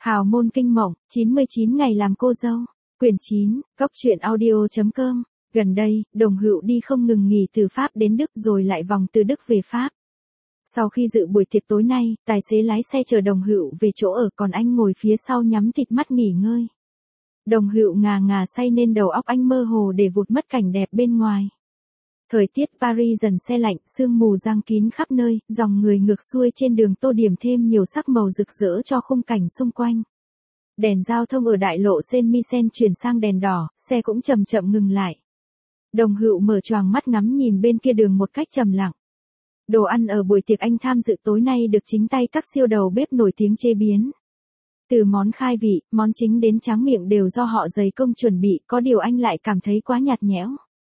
Hào môn kinh mộng, 99 ngày làm cô dâu. Quyển 9, Cốc truyện audio.com. Gần đây, Đồng Hữu đi không ngừng nghỉ từ Pháp đến Đức rồi lại vòng từ Đức về Pháp. Sau khi dự buổi tiệc tối nay, tài xế lái xe chở Đồng Hữu về chỗ ở, còn anh ngồi phía sau nhắm thịt mắt nghỉ ngơi. Đồng Hữu ngà ngà say nên đầu óc anh mơ hồ để vụt mất cảnh đẹp bên ngoài. Thời tiết Paris dần se lạnh, sương mù giăng kín khắp nơi, dòng người ngược xuôi trên đường tô điểm thêm nhiều sắc màu rực rỡ cho khung cảnh xung quanh. Đèn giao thông ở đại lộ Saint-Michel chuyển sang đèn đỏ, xe cũng chậm chậm ngừng lại. Đồng Hữu mở choàng mắt ngắm nhìn bên kia đường một cách trầm lặng. Đồ ăn ở buổi tiệc anh tham dự tối nay được chính tay các siêu đầu bếp nổi tiếng chế biến. Từ món khai vị, món chính đến tráng miệng đều do họ dày công chuẩn bị, có điều anh lại cảm thấy quá nhạt nhẽo.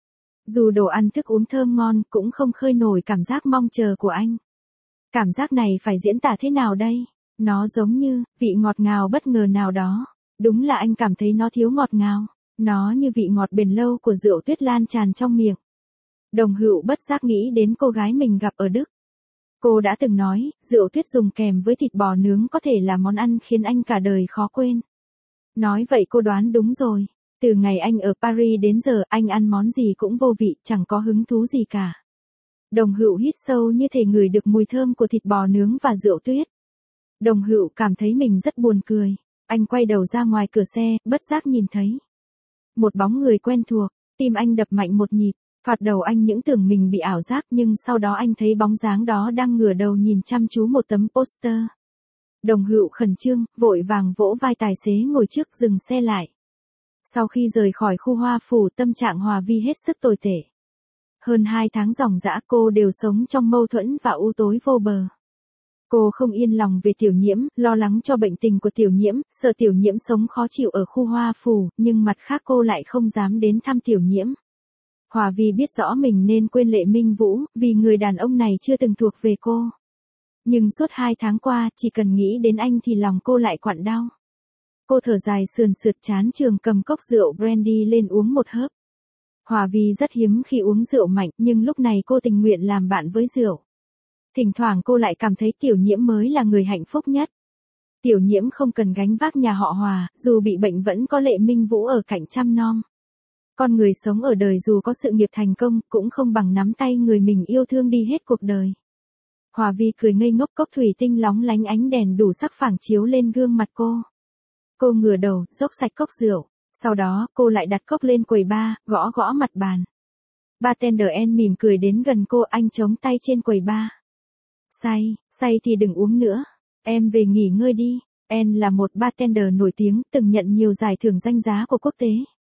Dù đồ ăn thức uống thơm ngon, cũng không khơi nổi cảm giác mong chờ của anh. Cảm giác này phải diễn tả thế nào đây? Nó giống như, vị ngọt ngào bất ngờ nào đó. Đúng là anh cảm thấy nó thiếu ngọt ngào. Nó như vị ngọt bền lâu của rượu tuyết lan tràn trong miệng. Đồng Hữu bất giác nghĩ đến cô gái mình gặp ở Đức. Cô đã từng nói, rượu tuyết dùng kèm với thịt bò nướng có thể là món ăn khiến anh cả đời khó quên. Nói vậy cô đoán đúng rồi. Từ ngày anh ở Paris đến giờ, anh ăn món gì cũng vô vị, chẳng có hứng thú gì cả. Đồng Hữu hít sâu như thể ngửi được mùi thơm của thịt bò nướng và rượu tuyết. Đồng Hữu cảm thấy mình rất buồn cười. Anh quay đầu ra ngoài cửa xe, bất giác nhìn thấy một bóng người quen thuộc, tim anh đập mạnh một nhịp. Thoạt đầu anh những tưởng mình bị ảo giác, nhưng sau đó anh thấy bóng dáng đó đang ngửa đầu nhìn chăm chú một tấm poster. Đồng Hữu khẩn trương, vội vàng vỗ vai tài xế ngồi trước dừng xe lại. Sau khi rời khỏi khu hoa phủ, tâm trạng Hòa Vi hết sức tồi tệ. Hơn 2 tháng ròng rã cô đều sống trong mâu thuẫn và u tối vô bờ. Cô không yên lòng về Tiểu Nhiễm, lo lắng cho bệnh tình của Tiểu Nhiễm, sợ Tiểu Nhiễm sống khó chịu ở khu hoa phủ, nhưng mặt khác cô lại không dám đến thăm Tiểu Nhiễm. Hòa Vi biết rõ mình nên quên Lệ Minh Vũ, vì người đàn ông này chưa từng thuộc về cô. Nhưng suốt 2 tháng qua, chỉ cần nghĩ đến anh thì lòng cô lại quặn đau. Cô thở dài sườn sượt chán chường cầm cốc rượu brandy lên uống một hớp. Hòa Vi rất hiếm khi uống rượu mạnh, nhưng lúc này cô tình nguyện làm bạn với rượu. Thỉnh thoảng cô lại cảm thấy Tiểu Nhiễm mới là người hạnh phúc nhất. Tiểu Nhiễm không cần gánh vác nhà họ Hòa, dù bị bệnh vẫn có Lệ Minh Vũ ở cạnh chăm nom. Con người sống ở đời dù có sự nghiệp thành công, cũng không bằng nắm tay người mình yêu thương đi hết cuộc đời. Hòa Vi cười ngây ngốc, cốc thủy tinh lóng lánh ánh đèn đủ sắc phản chiếu lên gương mặt cô. Cô ngửa đầu, dốc sạch cốc rượu. Sau đó, cô lại đặt cốc lên quầy bar, gõ gõ mặt bàn. Bartender En mỉm cười đến gần cô, anh chống tay trên quầy bar. Say thì đừng uống nữa. Em về nghỉ ngơi đi. En là một bartender nổi tiếng, từng nhận nhiều giải thưởng danh giá của quốc tế.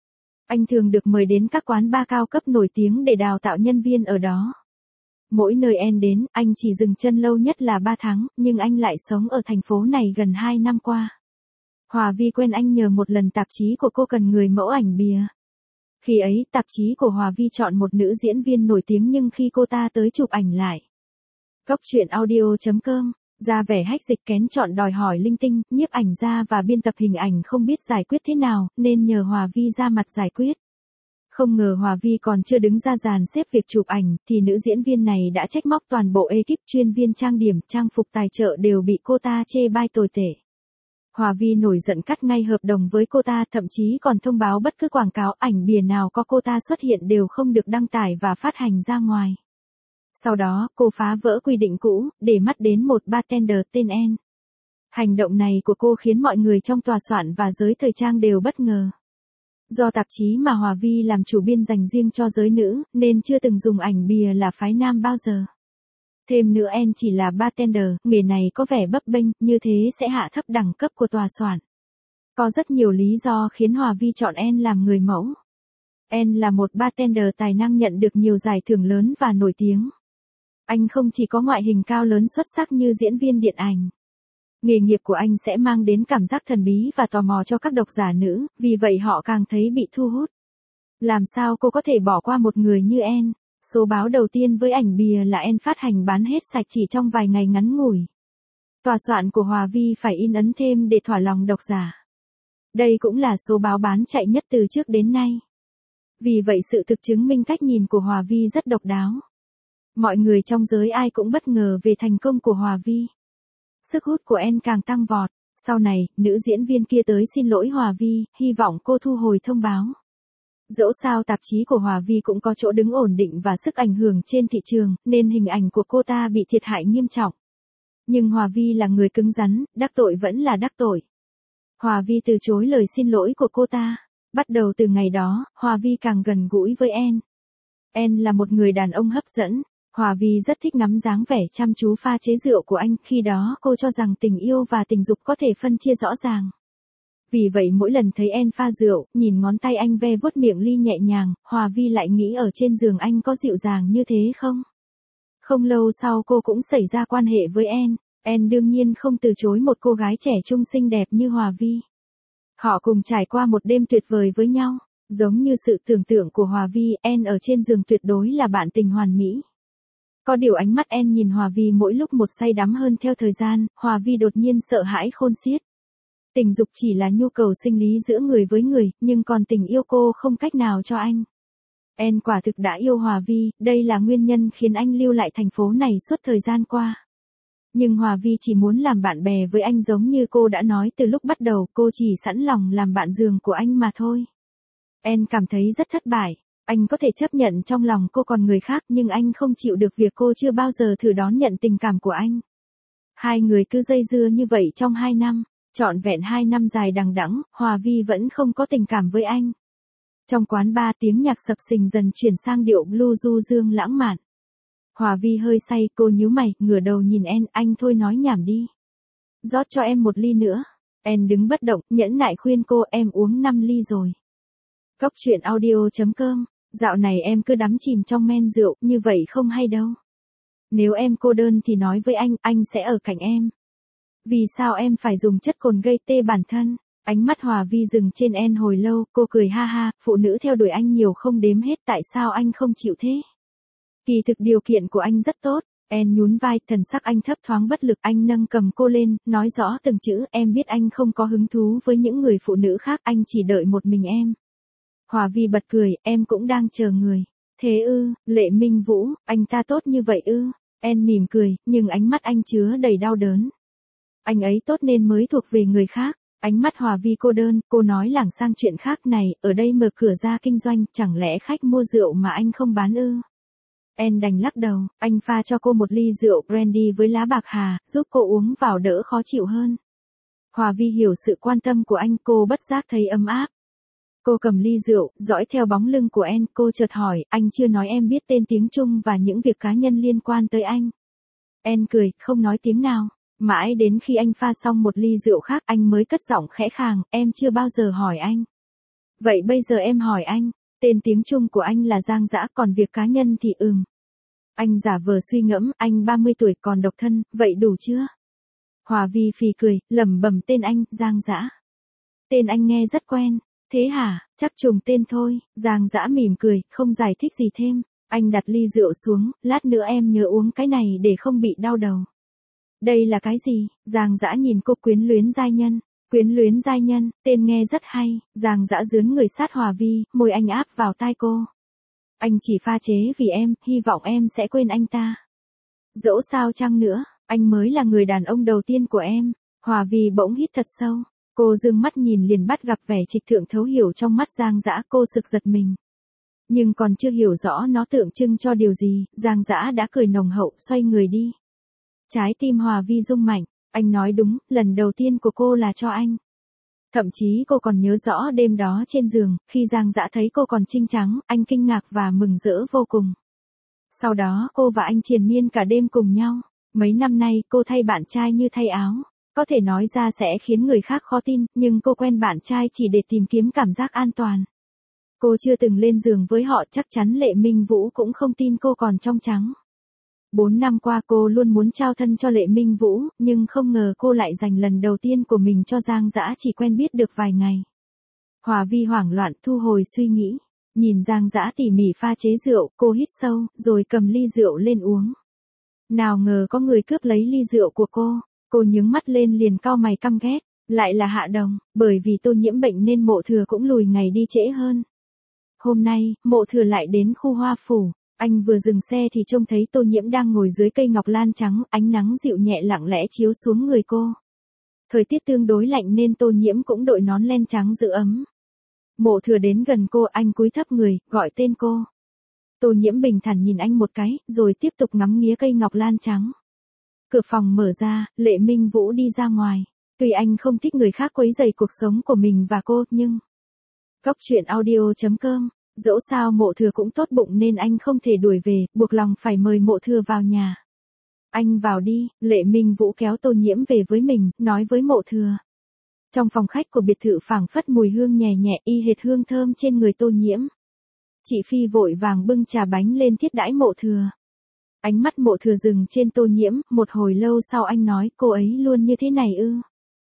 Anh thường được mời đến các quán bar cao cấp nổi tiếng để đào tạo nhân viên ở đó. Mỗi nơi En đến, anh chỉ dừng chân lâu nhất là 3 tháng, nhưng anh lại sống ở thành phố này gần 2 năm qua. Hòa Vi quen anh nhờ một lần tạp chí của cô cần người mẫu ảnh bìa. Khi ấy, tạp chí của Hòa Vi chọn một nữ diễn viên nổi tiếng, nhưng khi cô ta tới chụp ảnh lại. Cốc truyện audio.com, ra vẻ hách dịch kén chọn đòi hỏi linh tinh, nhiếp ảnh gia và biên tập hình ảnh không biết giải quyết thế nào, nên nhờ Hòa Vi ra mặt giải quyết. Không ngờ Hòa Vi còn chưa đứng ra dàn xếp việc chụp ảnh, thì nữ diễn viên này đã trách móc toàn bộ ekip chuyên viên trang điểm, trang phục tài trợ đều bị cô ta chê bai tồi tệ. Hòa Vi nổi giận cắt ngay hợp đồng với cô ta, thậm chí còn thông báo bất cứ quảng cáo ảnh bìa nào có cô ta xuất hiện đều không được đăng tải và phát hành ra ngoài. Sau đó, cô phá vỡ quy định cũ, để mắt đến một bartender tên En. Hành động này của cô khiến mọi người trong tòa soạn và giới thời trang đều bất ngờ. Do tạp chí mà Hòa Vi làm chủ biên dành riêng cho giới nữ, nên chưa từng dùng ảnh bìa là phái nam bao giờ. Thêm nữa En chỉ là bartender, nghề này có vẻ bấp bênh, như thế sẽ hạ thấp đẳng cấp của tòa soạn. Có rất nhiều lý do khiến Hòa Vi chọn En làm người mẫu. En là một bartender tài năng nhận được nhiều giải thưởng lớn và nổi tiếng. Anh không chỉ có ngoại hình cao lớn xuất sắc như diễn viên điện ảnh. Nghề nghiệp của anh sẽ mang đến cảm giác thần bí và tò mò cho các độc giả nữ, vì vậy họ càng thấy bị thu hút. Làm sao cô có thể bỏ qua một người như En? Số báo đầu tiên với ảnh bìa là En phát hành bán hết sạch chỉ trong vài ngày ngắn ngủi. Tòa soạn của Hòa Vi phải in ấn thêm để thỏa lòng độc giả. Đây cũng là số báo bán chạy nhất từ trước đến nay. Vì vậy sự thực chứng minh cách nhìn của Hòa Vi rất độc đáo. Mọi người trong giới ai cũng bất ngờ về thành công của Hòa Vi. Sức hút của En càng tăng vọt. Sau này, nữ diễn viên kia tới xin lỗi Hòa Vi, hy vọng cô thu hồi thông báo. Dẫu sao tạp chí của Hòa Vi cũng có chỗ đứng ổn định và sức ảnh hưởng trên thị trường, nên hình ảnh của cô ta bị thiệt hại nghiêm trọng. Nhưng Hòa Vi là người cứng rắn, đắc tội vẫn là đắc tội. Hòa Vi từ chối lời xin lỗi của cô ta. Bắt đầu từ ngày đó, Hòa Vi càng gần gũi với En. En là một người đàn ông hấp dẫn. Hòa Vi rất thích ngắm dáng vẻ chăm chú pha chế rượu của anh, khi đó cô cho rằng tình yêu và tình dục có thể phân chia rõ ràng. Vì vậy mỗi lần thấy En pha rượu, nhìn ngón tay anh ve vuốt miệng ly nhẹ nhàng, Hòa Vi lại nghĩ ở trên giường anh có dịu dàng như thế không? Không lâu sau cô cũng xảy ra quan hệ với En. En đương nhiên không từ chối một cô gái trẻ trung xinh đẹp như Hòa Vi. Họ cùng trải qua một đêm tuyệt vời với nhau. Giống như sự tưởng tượng của Hòa Vi, En ở trên giường tuyệt đối là bạn tình hoàn mỹ. Có điều ánh mắt En nhìn Hòa Vi mỗi lúc một say đắm hơn theo thời gian, Hòa Vi đột nhiên sợ hãi khôn xiết. Tình dục chỉ là nhu cầu sinh lý giữa người với người, nhưng còn tình yêu cô không cách nào cho anh. En quả thực đã yêu Hòa Vi, đây là nguyên nhân khiến anh lưu lại thành phố này suốt thời gian qua. Nhưng Hòa Vi chỉ muốn làm bạn bè với anh, giống như cô đã nói từ lúc bắt đầu, cô chỉ sẵn lòng làm bạn giường của anh mà thôi. En cảm thấy rất thất bại. Anh có thể chấp nhận trong lòng cô còn người khác, nhưng anh không chịu được việc cô chưa bao giờ thử đón nhận tình cảm của anh. Hai người cứ dây dưa như vậy trong 2 năm, trọn vẹn 2 năm dài đằng đẵng, Hòa Vi vẫn không có tình cảm với anh. Trong quán bar tiếng nhạc sập sình dần chuyển sang điệu blues du dương lãng mạn. Hòa Vi hơi say, cô nhíu mày, ngửa đầu nhìn En, anh thôi nói nhảm đi. Rót cho em một ly nữa. En đứng bất động, nhẫn nại khuyên cô, em uống 5 ly rồi. Cóc truyện audio.com, dạo này em cứ đắm chìm trong men rượu, như vậy không hay đâu. Nếu em cô đơn thì nói với anh sẽ ở cạnh em. Vì sao em phải dùng chất cồn gây tê bản thân? Ánh mắt Hòa Vi dừng trên En hồi lâu, cô cười ha ha, phụ nữ theo đuổi anh nhiều không đếm hết, tại sao anh không chịu thế? Kỳ thực điều kiện của anh rất tốt. En nhún vai, thần sắc anh thấp thoáng bất lực, anh nâng cầm cô lên, nói rõ từng chữ, em biết anh không có hứng thú với những người phụ nữ khác, anh chỉ đợi một mình em. Hòa Vi bật cười, em cũng đang chờ người. Thế ư, Lệ Minh Vũ, anh ta tốt như vậy ư? En mỉm cười, nhưng ánh mắt anh chứa đầy đau đớn. Anh ấy tốt nên mới thuộc về người khác. Ánh mắt Hòa Vi cô đơn, cô nói lảng sang chuyện khác, này, ở đây mở cửa ra kinh doanh, chẳng lẽ khách mua rượu mà anh không bán ư? En đành lắc đầu, anh pha cho cô một ly rượu brandy với lá bạc hà, giúp cô uống vào đỡ khó chịu hơn. Hòa Vi hiểu sự quan tâm của anh, cô bất giác thấy ấm áp. Cô cầm ly rượu, dõi theo bóng lưng của En, cô chợt hỏi, anh chưa nói em biết tên tiếng Trung và những việc cá nhân liên quan tới anh. En cười, không nói tiếng nào. Mãi đến khi anh pha xong một ly rượu khác, anh mới cất giọng khẽ khàng, em chưa bao giờ hỏi anh. Vậy bây giờ em hỏi anh, tên tiếng Trung của anh là Giang Dã, còn việc cá nhân thì Anh giả vờ suy ngẫm, anh 30 tuổi còn độc thân, vậy đủ chưa? Hòa Vi phì cười, lẩm bẩm tên anh, Giang Dã. Tên anh nghe rất quen. Thế hả, chắc trùng tên thôi. Giang Dã mỉm cười, không giải thích gì thêm. Anh đặt ly rượu xuống, lát nữa em nhớ uống cái này để không bị đau đầu. Đây là cái gì? Giang Dã nhìn cô, quyến luyến giai nhân. Quyến luyến giai nhân, tên nghe rất hay. Giang Dã dướn người sát Hòa Vi, môi anh áp vào tai cô. Anh chỉ pha chế vì em, hy vọng em sẽ quên anh ta. Dẫu sao chăng nữa, anh mới là người đàn ông đầu tiên của em. Hòa Vi bỗng hít thật sâu. Cô dương mắt nhìn liền bắt gặp vẻ trịch thượng thấu hiểu trong mắt Giang Dã, cô sực giật mình. Nhưng còn chưa hiểu rõ nó tượng trưng cho điều gì, Giang Dã đã cười nồng hậu, xoay người đi. Trái tim Hòa Vi rung mạnh, anh nói đúng, lần đầu tiên của cô là cho anh. Thậm chí cô còn nhớ rõ đêm đó trên giường, khi Giang Dã thấy cô còn trinh trắng, anh kinh ngạc và mừng rỡ vô cùng. Sau đó cô và anh triền miên cả đêm cùng nhau. Mấy năm nay cô thay bạn trai như thay áo. Có thể nói ra sẽ khiến người khác khó tin, nhưng cô quen bạn trai chỉ để tìm kiếm cảm giác an toàn. Cô chưa từng lên giường với họ, chắc chắn Lệ Minh Vũ cũng không tin cô còn trong trắng. 4 năm qua cô luôn muốn trao thân cho Lệ Minh Vũ, nhưng không ngờ cô lại dành lần đầu tiên của mình cho Giang Dã chỉ quen biết được vài ngày. Hòa Vi hoảng loạn thu hồi suy nghĩ, nhìn Giang Dã tỉ mỉ pha chế rượu, cô hít sâu, rồi cầm ly rượu lên uống. Nào ngờ có người cướp lấy ly rượu của cô nhướng mắt lên liền cau mày căm ghét, lại là Hạ Đồng, bởi vì tôi nhiễm bệnh nên Mộ Thừa cũng lùi ngày đi trễ hơn. Hôm nay, Mộ Thừa lại đến khu hoa phủ. Anh vừa dừng xe thì trông thấy Tô Nhiễm đang ngồi dưới cây ngọc lan trắng, ánh nắng dịu nhẹ lặng lẽ chiếu xuống người cô. Thời tiết tương đối lạnh nên Tô Nhiễm cũng đội nón len trắng giữ ấm. Mộ Thừa đến gần cô, anh cúi thấp người, gọi tên cô. Tô Nhiễm bình thản nhìn anh một cái, rồi tiếp tục ngắm nghía cây ngọc lan trắng. Cửa phòng mở ra, Lệ Minh Vũ đi ra ngoài. Tuy anh không thích người khác quấy rầy cuộc sống của mình và cô, nhưng... Góc truyện audio.com, dẫu sao Mộ Thừa cũng tốt bụng nên anh không thể đuổi về, buộc lòng phải mời Mộ Thừa vào nhà. Anh vào đi, Lệ Minh Vũ kéo Tô Nhiễm về với mình, nói với Mộ Thừa. Trong phòng khách của biệt thự phảng phất mùi hương nhẹ nhẹ y hệt hương thơm trên người Tô Nhiễm. Chị Phi vội vàng bưng trà bánh lên thiết đãi Mộ Thừa. Ánh mắt Mộ Thừa dừng trên Tô Nhiễm, một hồi lâu sau anh nói, cô ấy luôn như thế này ư?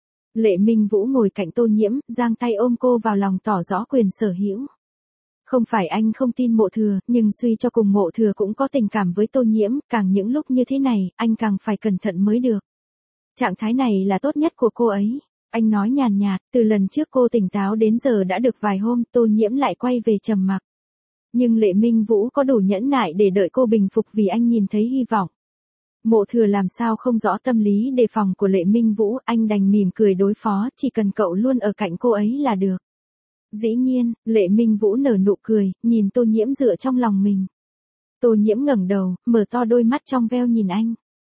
Lệ Minh Vũ ngồi cạnh Tô Nhiễm, giang tay ôm cô vào lòng tỏ rõ quyền sở hữu. Không phải anh không tin Mộ Thừa, nhưng suy cho cùng Mộ Thừa cũng có tình cảm với Tô Nhiễm, càng những lúc như thế này, anh càng phải cẩn thận mới được. Trạng thái này là tốt nhất của cô ấy. Anh nói nhàn nhạt, từ lần trước cô tỉnh táo đến giờ đã được vài hôm, Tô Nhiễm lại quay về trầm mặc. Nhưng Lệ Minh Vũ có đủ nhẫn nại để đợi cô bình phục vì anh nhìn thấy hy vọng. Mộ Thừa làm sao không rõ tâm lý đề phòng của Lệ Minh Vũ, anh đành mỉm cười đối phó, chỉ cần cậu luôn ở cạnh cô ấy là được. Dĩ nhiên, Lệ Minh Vũ nở nụ cười, nhìn Tô Nhiễm dựa trong lòng mình. Tô Nhiễm ngẩng đầu, mở to đôi mắt trong veo nhìn anh.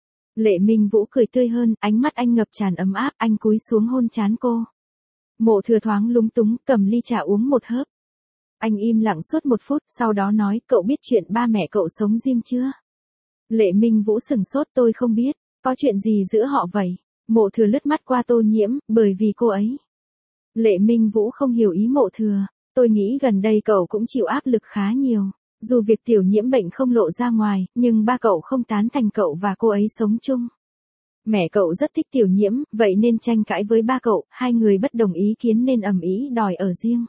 Lệ Minh Vũ cười tươi hơn, ánh mắt anh ngập tràn ấm áp, anh cúi xuống hôn trán cô. Mộ Thừa thoáng lúng túng, cầm ly trà uống một hớp. Anh im lặng suốt một phút, sau đó nói, cậu biết chuyện ba mẹ cậu sống riêng chưa? Lệ Minh Vũ sừng sốt, tôi không biết, có chuyện gì giữa họ vậy? Mộ Thừa lướt mắt qua Tô Nhiễm, bởi vì cô ấy. Lệ Minh Vũ không hiểu ý Mộ Thừa, tôi nghĩ gần đây cậu cũng chịu áp lực khá nhiều. Dù việc Tiểu Nhiễm bệnh không lộ ra ngoài, nhưng ba cậu không tán thành cậu và cô ấy sống chung. Mẹ cậu rất thích Tiểu Nhiễm, vậy nên tranh cãi với ba cậu, hai người bất đồng ý kiến nên ầm ĩ đòi ở riêng.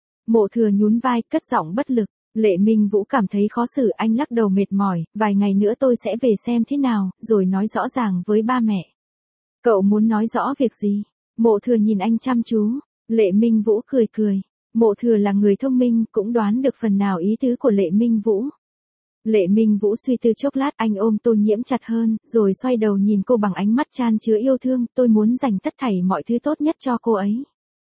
Mộ Thừa nhún vai, cất giọng bất lực. Lệ Minh Vũ cảm thấy khó xử, anh lắc đầu mệt mỏi, vài ngày nữa tôi sẽ về xem thế nào, rồi nói rõ ràng với ba mẹ. Cậu muốn nói rõ việc gì? Mộ Thừa nhìn anh chăm chú. Lệ Minh Vũ cười cười. Mộ Thừa là người thông minh, cũng đoán được phần nào ý tứ của Lệ Minh Vũ. Lệ Minh Vũ suy tư chốc lát, anh ôm Tô Nhiễm chặt hơn, rồi xoay đầu nhìn cô bằng ánh mắt chan chứa yêu thương, tôi muốn dành tất thảy mọi thứ tốt nhất cho cô ấy.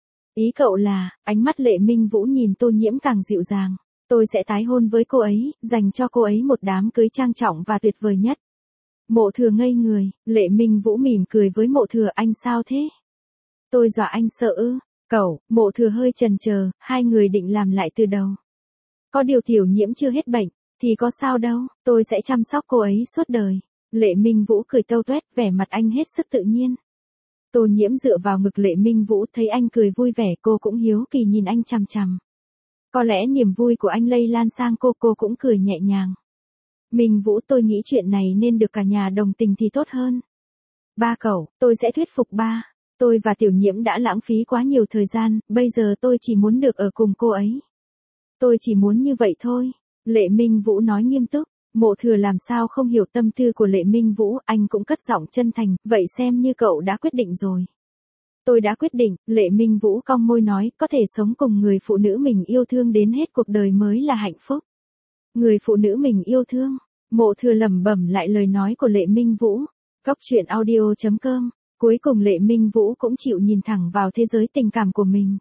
Ý cậu là, ánh mắt Lệ Minh Vũ nhìn Tô Nhiễm càng dịu dàng. Tôi sẽ tái hôn với cô ấy, dành cho cô ấy một đám cưới trang trọng và tuyệt vời nhất. Mộ Thừa ngây người, Lệ Minh Vũ mỉm cười với Mộ Thừa, anh sao thế? Tôi dọa anh sợ ư? Cậu, Mộ Thừa hơi chần chờ, hai người định làm lại từ đầu. Có điều Tiểu Nhiễm chưa hết bệnh, thì có sao đâu, tôi sẽ chăm sóc cô ấy suốt đời. Lệ Minh Vũ cười tâu tuét, vẻ mặt anh hết sức tự nhiên. Tô Nhiễm dựa vào ngực Lệ Minh Vũ, thấy anh cười vui vẻ, cô cũng hiếu kỳ nhìn anh chằm chằm. Có lẽ niềm vui của anh lây lan sang cô cũng cười nhẹ nhàng. Minh Vũ, tôi nghĩ chuyện này nên được cả nhà đồng tình thì tốt hơn. Ba cậu, tôi sẽ thuyết phục ba. Tôi và Tiểu Nhiễm đã lãng phí quá nhiều thời gian, bây giờ tôi chỉ muốn được ở cùng cô ấy. Tôi chỉ muốn như vậy thôi. Lệ Minh Vũ nói nghiêm túc. Mộ Thừa làm sao không hiểu tâm tư của Lệ Minh Vũ, anh cũng cất giọng chân thành, vậy xem như cậu đã quyết định rồi. Tôi đã quyết định, Lệ Minh Vũ cong môi nói, có thể sống cùng người phụ nữ mình yêu thương đến hết cuộc đời mới là hạnh phúc. Người phụ nữ mình yêu thương. Mộ Thừa lẩm bẩm lại lời nói của Lệ Minh Vũ. Góc truyện audio.com. Cuối cùng Lệ Minh Vũ cũng chịu nhìn thẳng vào thế giới tình cảm của mình.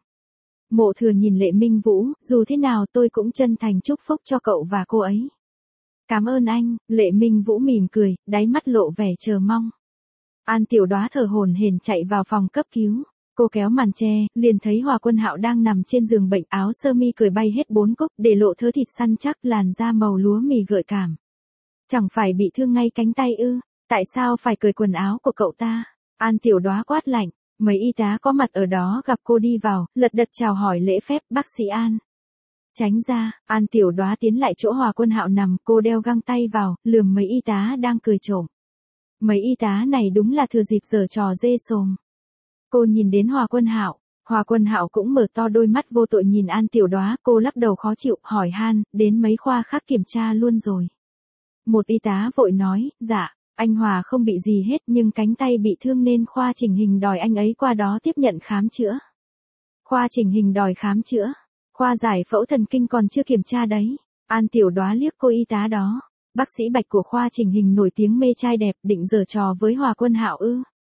Mộ Thừa nhìn Lệ Minh Vũ, dù thế nào tôi cũng chân thành chúc phúc cho cậu và cô ấy. Cảm ơn anh. Lệ Minh Vũ mỉm cười, đáy mắt lộ vẻ chờ mong. An Tiểu Đóa thở hổn hển chạy vào phòng cấp cứu. Cô kéo màn che, liền thấy Hòa Quân Hạo đang nằm trên giường bệnh, áo sơ mi cởi bay hết 4 cúc, để lộ thớ thịt săn chắc, làn da màu lúa mì gợi cảm. Chẳng phải bị thương ngay cánh tay ư? Tại sao phải cởi quần áo của cậu ta? An Tiểu Đóa quát lạnh. Mấy y tá có mặt ở đó gặp cô đi vào, lật đật chào hỏi lễ phép, bác sĩ An. Tránh ra. An Tiểu Đóa tiến lại chỗ Hòa Quân Hạo nằm, cô đeo găng tay vào, lườm mấy y tá đang cười trộm. Mấy y tá này đúng là thừa dịp giở trò dê sồm. Cô nhìn đến Hòa Quân Hạo cũng mở to đôi mắt vô tội nhìn An Tiểu Đóa, cô lắc đầu khó chịu, hỏi han, đến mấy khoa khác kiểm tra luôn rồi. Một y tá vội nói, dạ, anh Hòa không bị gì hết nhưng cánh tay bị thương nên khoa chỉnh hình đòi anh ấy qua đó tiếp nhận khám chữa. Khoa chỉnh hình đòi khám chữa, khoa giải phẫu thần kinh còn chưa kiểm tra đấy. An Tiểu Đóa liếc cô y tá đó. Bác sĩ Bạch của khoa chỉnh hình nổi tiếng mê trai đẹp định giở trò với Hòa Quân Hạo ư?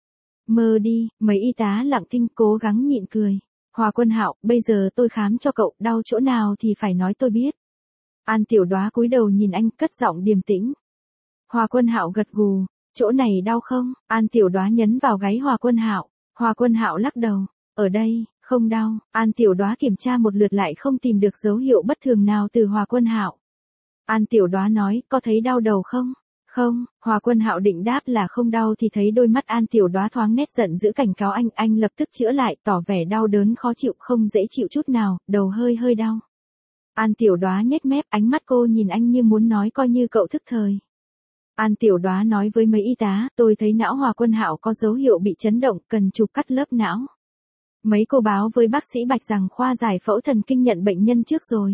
Mơ đi, mấy y tá lặng thinh cố gắng nhịn cười. Hòa Quân Hạo, bây giờ tôi khám cho cậu, đau chỗ nào thì phải nói tôi biết. An Tiểu Đóa cúi đầu nhìn anh, cất giọng điềm tĩnh. Hòa Quân Hạo gật gù, chỗ này đau không? An Tiểu Đóa nhấn vào gáy Hòa Quân Hạo. Hòa Quân Hạo lắc đầu, ở đây, không đau. An Tiểu Đóa kiểm tra một lượt lại không tìm được dấu hiệu bất thường nào từ Hòa Quân Hạo. An Tiểu Đóa nói, có thấy đau đầu không? Không, Hòa Quân Hạo định đáp là không đau thì thấy đôi mắt An Tiểu Đóa thoáng nét giận dữ cảnh cáo anh lập tức chữa lại, tỏ vẻ đau đớn khó chịu không dễ chịu chút nào, đầu hơi đau. An Tiểu Đóa nhếch mép, ánh mắt cô nhìn anh như muốn nói coi như cậu thức thời. An Tiểu Đóa nói với mấy y tá, tôi thấy não Hòa Quân Hạo có dấu hiệu bị chấn động, cần chụp cắt lớp não. Mấy cô báo với bác sĩ Bạch rằng khoa giải phẫu thần kinh nhận bệnh nhân trước rồi.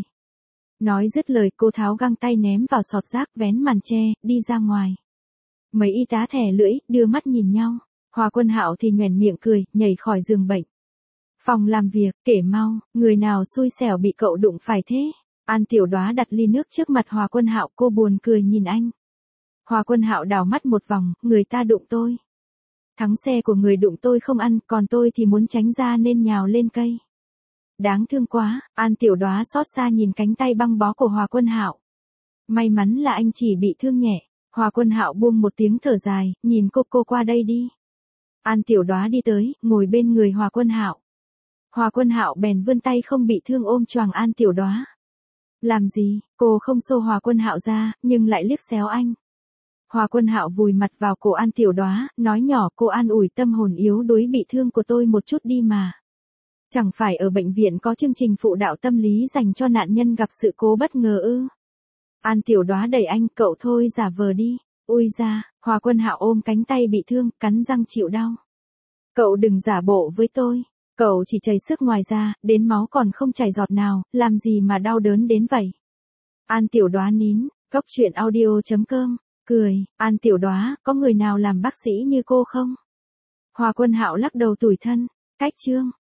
Nói dứt lời cô tháo găng tay ném vào sọt rác vén màn che, đi ra ngoài. Mấy y tá thè lưỡi, đưa mắt nhìn nhau. Hòa Quân Hạo thì nhoẻn miệng cười, nhảy khỏi giường bệnh. Phòng làm việc, kể mau, người nào xui xẻo bị cậu đụng phải thế? An Tiểu Đóa đặt ly nước trước mặt Hòa Quân Hạo, cô buồn cười nhìn anh. Hòa Quân Hạo đảo mắt một vòng, người ta đụng tôi. Thắng xe của người đụng tôi không ăn, còn tôi thì muốn tránh ra nên nhào lên cây. Đáng thương quá, An Tiểu Đóa xót xa nhìn cánh tay băng bó của Hòa Quân Hạo. May mắn là anh chỉ bị thương nhẹ. Hòa Quân Hạo buông một tiếng thở dài, nhìn cô qua đây đi. An Tiểu Đóa đi tới, ngồi bên người Hòa Quân Hạo. Hòa Quân Hạo bèn vươn tay không bị thương ôm choàng An Tiểu Đóa. Làm gì? Cô không xô Hòa Quân Hạo ra, nhưng lại liếc xéo anh. Hòa Quân Hạo vùi mặt vào cổ An Tiểu Đóa, nói nhỏ, cô an ủi tâm hồn yếu đuối bị thương của tôi một chút đi mà. Chẳng phải ở bệnh viện có chương trình phụ đạo tâm lý dành cho nạn nhân gặp sự cố bất ngờ ư? An Tiểu Đóa đẩy anh, cậu thôi giả vờ đi. Ui ra, Hòa Quân Hạo ôm cánh tay bị thương, cắn răng chịu đau. Cậu đừng giả bộ với tôi. Cậu chỉ chảy sức ngoài ra, đến máu còn không chảy giọt nào, làm gì mà đau đớn đến vậy? An Tiểu Đóa nín, Cốc Truyện Audio.com, cười, An Tiểu Đóa, có người nào làm bác sĩ như cô không? Hòa Quân Hạo lắc đầu tủi thân, cách chương.